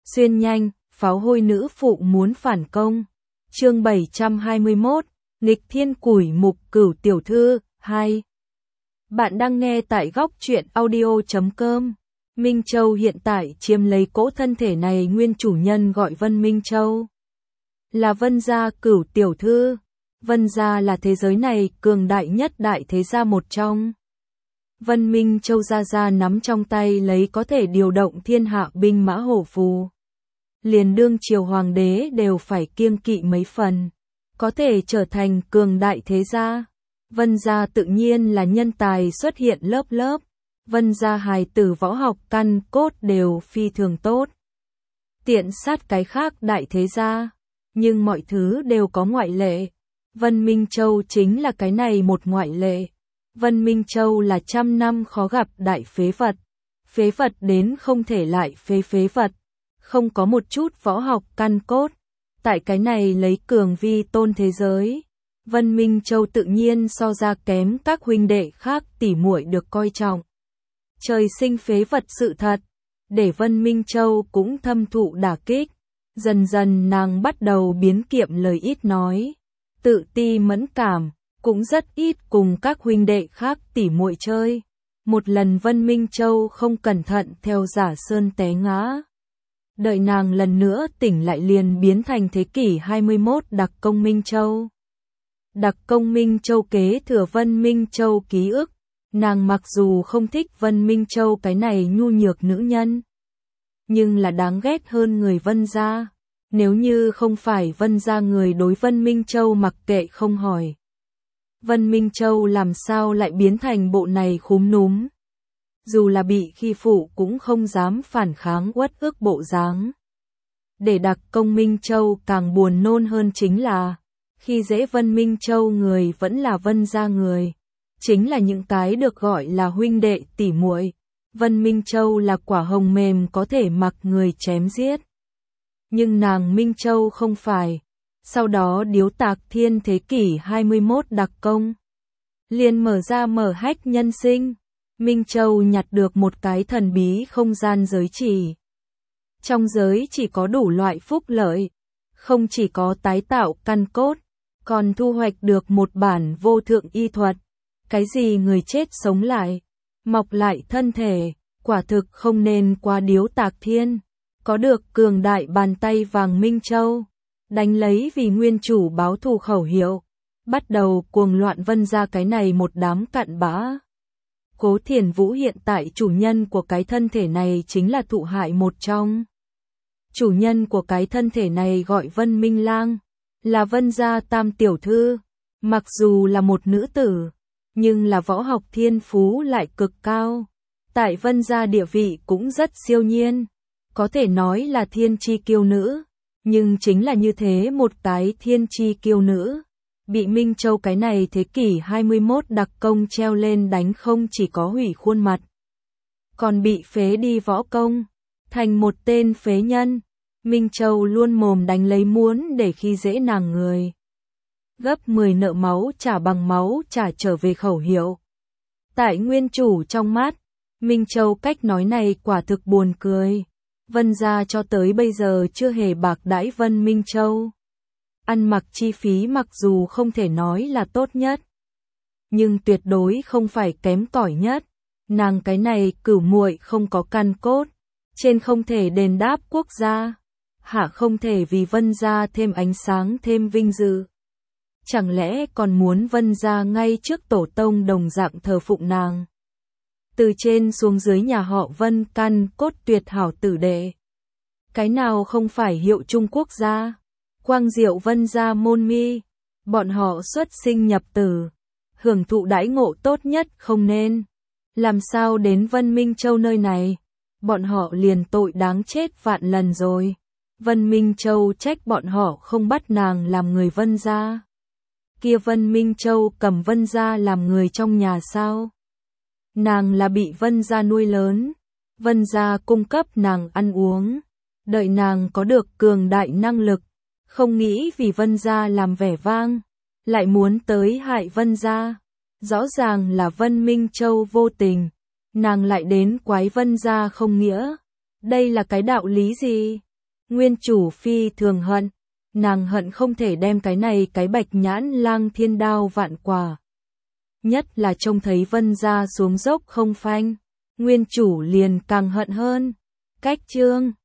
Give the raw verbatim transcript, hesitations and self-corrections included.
Xuyên nhanh, pháo hôi nữ phụ muốn phản công. Chương bảy trăm hai mươi mốt, nghịch thiên củi mục cửu tiểu thư, hai. Bạn đang nghe tại góc truyện audio chấm com. Minh Châu hiện tại chiếm lấy cỗ thân thể này, nguyên chủ nhân gọi Vân Minh Châu. Là Vân gia cửu tiểu thư. Vân gia là thế giới này cường đại nhất đại thế gia một trong. Vân Minh Châu gia gia nắm trong tay lấy có thể điều động thiên hạ binh mã hổ phù. Liền đương triều hoàng đế đều phải kiêng kỵ mấy phần. Có thể trở thành cường đại thế gia. Vân gia tự nhiên là nhân tài xuất hiện lớp lớp. Vân gia hài tử võ học căn cốt đều phi thường tốt. Tiện sát cái khác đại thế gia. Nhưng mọi thứ đều có ngoại lệ. Vân Minh Châu chính là cái này một ngoại lệ. Vân Minh Châu là trăm năm khó gặp đại phế vật. Phế vật đến không thể lại phế phế vật. Không có một chút võ học căn cốt. Tại cái này lấy cường vi tôn thế giới. Vân Minh Châu tự nhiên so ra kém các huynh đệ khác tỉ muội được coi trọng. Trời sinh phế vật sự thật. Để Vân Minh Châu cũng thâm thụ đả kích. Dần dần nàng bắt đầu biến kiệm lời ít nói. Tự ti mẫn cảm. Cũng rất ít cùng các huynh đệ khác tỉ muội chơi. Một lần Vân Minh Châu không cẩn thận theo Giả Sơn té ngã. Đợi nàng lần nữa tỉnh lại liền biến thành thế kỷ hai mươi mốt Đặc Công Minh Châu. Đặc Công Minh Châu kế thừa Vân Minh Châu ký ức. Nàng mặc dù không thích Vân Minh Châu cái này nhu nhược nữ nhân. Nhưng là đáng ghét hơn người Vân gia. Nếu như không phải Vân gia người đối Vân Minh Châu mặc kệ không hỏi. Vân Minh Châu làm sao lại biến thành bộ này khúm núm. Dù là bị khi phụ cũng không dám phản kháng uất ức bộ dáng. Để Đặc Công Minh Châu càng buồn nôn hơn chính là, khi dễ Vân Minh Châu người vẫn là Vân gia người. Chính là những cái được gọi là huynh đệ tỉ muội. Vân Minh Châu là quả hồng mềm có thể mặc người chém giết. Nhưng nàng Minh Châu không phải. Sau đó Điếu Tạc Thiên thế kỷ hai mươi mốt Đặc Công liền mở ra mở hách nhân sinh. Minh Châu nhặt được một cái thần bí không gian giới chỉ. Trong giới chỉ có đủ loại phúc lợi. Không chỉ có tái tạo căn cốt, còn thu hoạch được một bản vô thượng y thuật. Cái gì người chết sống lại, mọc lại thân thể, quả thực không nên qua Điếu Tạc Thiên. Có được cường đại bàn tay vàng Minh Châu. Đánh lấy vì nguyên chủ báo thù khẩu hiệu. Bắt đầu cuồng loạn Vân gia cái này một đám cặn bã. Cố Thiền Vũ hiện tại chủ nhân của cái thân thể này chính là thụ hại một trong. Chủ nhân của cái thân thể này gọi Vân Minh Lang. Là Vân gia tam tiểu thư. Mặc dù là một nữ tử. Nhưng là võ học thiên phú lại cực cao. Tại Vân gia địa vị cũng rất siêu nhiên. Có thể nói là thiên chi kiêu nữ. Nhưng chính là như thế một cái thiên chi kiêu nữ. Bị Minh Châu cái này thế kỷ hai mươi mốt Đặc Công treo lên đánh không chỉ có hủy khuôn mặt. Còn bị phế đi võ công. Thành một tên phế nhân. Minh Châu luôn mồm đánh lấy muốn để khi dễ nàng người. Gấp mười nợ máu trả bằng máu trả trở về khẩu hiệu. Tại nguyên chủ trong mắt, Minh Châu cách nói này quả thực buồn cười. Vân gia cho tới bây giờ chưa hề bạc đãi Vân Minh Châu. Ăn mặc chi phí mặc dù không thể nói là tốt nhất, nhưng tuyệt đối không phải kém cỏi nhất. Nàng cái này cửu muội không có căn cốt, trên không thể đền đáp quốc gia, hạ không thể vì Vân gia thêm ánh sáng thêm vinh dự. Chẳng lẽ còn muốn Vân gia ngay trước tổ tông đồng dạng thờ phụng nàng. Từ trên xuống dưới nhà họ Vân căn cốt tuyệt hảo tử đệ. Cái nào không phải hiệu Trung Quốc gia. Quang Diệu Vân gia môn mi. Bọn họ xuất sinh nhập tử. Hưởng thụ đãi ngộ tốt nhất không nên. Làm sao đến Vân Minh Châu nơi này. Bọn họ liền tội đáng chết vạn lần rồi. Vân Minh Châu trách bọn họ không bắt nàng làm người Vân gia. Kia Vân Minh Châu cầm Vân gia làm người trong nhà sao? Nàng là bị Vân gia nuôi lớn. Vân gia cung cấp nàng ăn uống. Đợi nàng có được cường đại năng lực. Không nghĩ vì Vân gia làm vẻ vang. Lại muốn tới hại Vân gia. Rõ ràng là Vân Minh Châu vô tình. Nàng lại đến quái Vân gia không nghĩa. Đây là cái đạo lý gì? Nguyên chủ phi thường hận, nàng hận không thể đem cái này cái bạch nhãn lang thiên đao vạn quả. Nhất là trông thấy Vân gia xuống dốc không phanh, nguyên chủ liền càng hận hơn. Cách chương